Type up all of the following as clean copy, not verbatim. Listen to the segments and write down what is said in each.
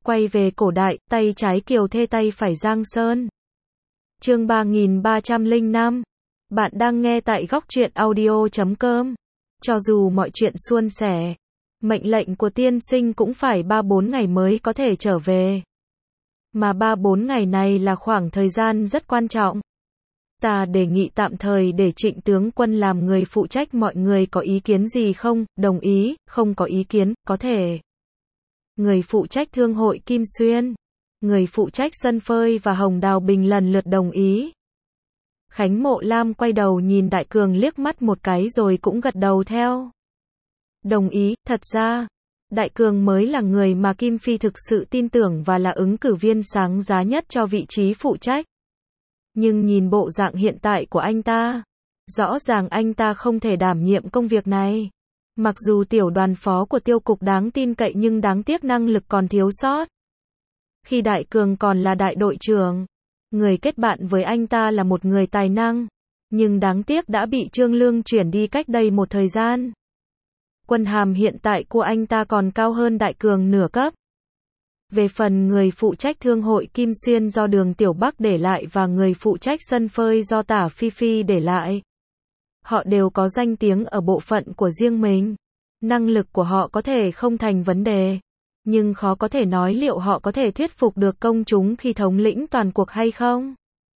Quay về cổ đại, tay trái Kiều Thê tay phải Giang Sơn. Chương 3305. Bạn đang nghe tại góc truyện audio.com. Cho dù mọi chuyện suôn sẻ, mệnh lệnh của tiên sinh cũng phải 3-4 ngày mới có thể trở về. Mà 3-4 ngày này là khoảng thời gian rất quan trọng. Ta đề nghị tạm thời để Trịnh tướng quân làm người phụ trách, mọi người có ý kiến gì không? Đồng ý, không có ý kiến, có thể. Người phụ trách thương hội Kim Xuyên, người phụ trách sân phơi và Hồng Đào Bình lần lượt đồng ý. Khánh Mộ Lam quay đầu nhìn Đại Cường liếc mắt một cái rồi cũng gật đầu theo. Đồng ý, thật ra, Đại Cường mới là người mà Kim Phi thực sự tin tưởng và là ứng cử viên sáng giá nhất cho vị trí phụ trách. Nhưng nhìn bộ dạng hiện tại của anh ta, rõ ràng anh ta không thể đảm nhiệm công việc này. Mặc dù tiểu đoàn phó của tiêu cục đáng tin cậy nhưng đáng tiếc năng lực còn thiếu sót. Khi Đại Cường còn là đại đội trưởng, người kết bạn với anh ta là một người tài năng, nhưng đáng tiếc đã bị Trương Lương chuyển đi cách đây một thời gian. Quân hàm hiện tại của anh ta còn cao hơn Đại Cường nửa cấp. Về phần người phụ trách thương hội Kim Xuyên do Đường Tiểu Bắc để lại và người phụ trách sân phơi do Tả Phi Phi để lại, họ đều có danh tiếng ở bộ phận của riêng mình. Năng lực của họ có thể không thành vấn đề, nhưng khó có thể nói liệu họ có thể thuyết phục được công chúng khi thống lĩnh toàn cuộc hay không.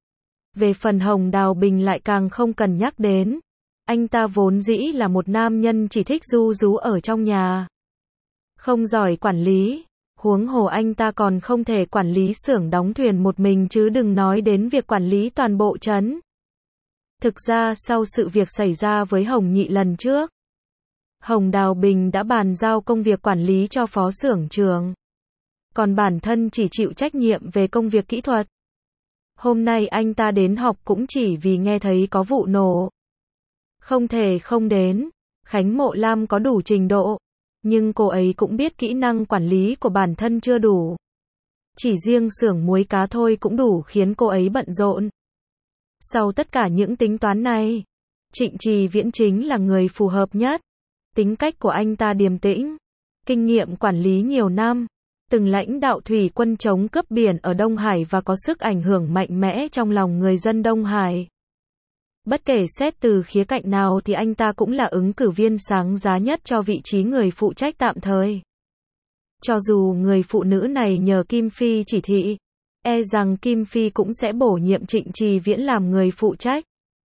Về phần Hồng Đào Bình lại càng không cần nhắc đến. Anh ta vốn dĩ là một nam nhân chỉ thích ru rú ở trong nhà, không giỏi quản lý. Huống hồ anh ta còn không thể quản lý xưởng đóng thuyền một mình chứ đừng nói đến việc quản lý toàn bộ trấn. Thực ra sau sự việc xảy ra với Hồng Nhị lần trước, Hồng Đào Bình đã bàn giao công việc quản lý cho phó xưởng trưởng, còn bản thân chỉ chịu trách nhiệm về công việc kỹ thuật. Hôm nay anh ta đến họp cũng chỉ vì nghe thấy có vụ nổ. Không thể không đến. Khánh Mộ Lam có đủ trình độ, nhưng cô ấy cũng biết kỹ năng quản lý của bản thân chưa đủ. Chỉ riêng xưởng muối cá thôi cũng đủ khiến cô ấy bận rộn. Sau tất cả những tính toán này, Trịnh Trì Viễn chính là người phù hợp nhất. Tính cách của anh ta điềm tĩnh, kinh nghiệm quản lý nhiều năm, từng lãnh đạo thủy quân chống cướp biển ở Đông Hải và có sức ảnh hưởng mạnh mẽ trong lòng người dân Đông Hải. Bất kể xét từ khía cạnh nào thì anh ta cũng là ứng cử viên sáng giá nhất cho vị trí người phụ trách tạm thời. Cho dù người phụ nữ này nhờ Kim Phi chỉ thị, e rằng Kim Phi cũng sẽ bổ nhiệm Trịnh Trì Viễn làm người phụ trách.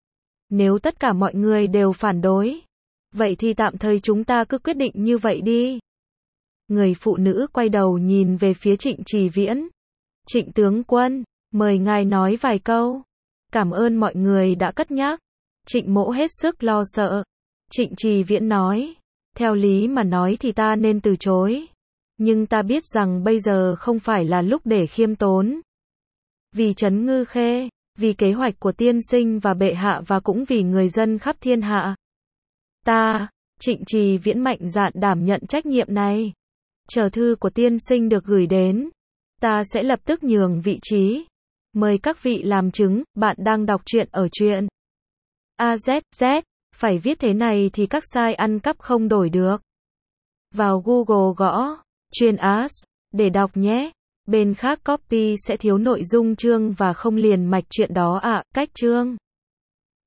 Nếu tất cả mọi người đều phản đối, vậy thì tạm thời chúng ta cứ quyết định như vậy đi. Người phụ nữ quay đầu nhìn về phía Trịnh Trì Viễn. Trịnh tướng quân, mời ngài nói vài câu. Cảm ơn mọi người đã cất nhắc. Trịnh Mỗ hết sức lo sợ. Trịnh Trì Viễn nói, theo lý mà nói thì ta nên từ chối. Nhưng ta biết rằng bây giờ không phải là lúc để khiêm tốn. Vì trấn Ngư Khê, vì kế hoạch của tiên sinh và bệ hạ và cũng vì người dân khắp thiên hạ. Ta, Trịnh Trì Viễn mạnh dạn đảm nhận trách nhiệm này. Chờ thư của tiên sinh được gửi đến, ta sẽ lập tức nhường vị trí. Mời các vị làm chứng, bạn đang đọc truyện ở truyện AZZ, phải viết thế này thì các sai ăn cắp không đổi được. Vào Google gõ truyện AS để đọc nhé. Bên khác copy sẽ thiếu nội dung chương và không liền mạch truyện đó ạ. Cách chương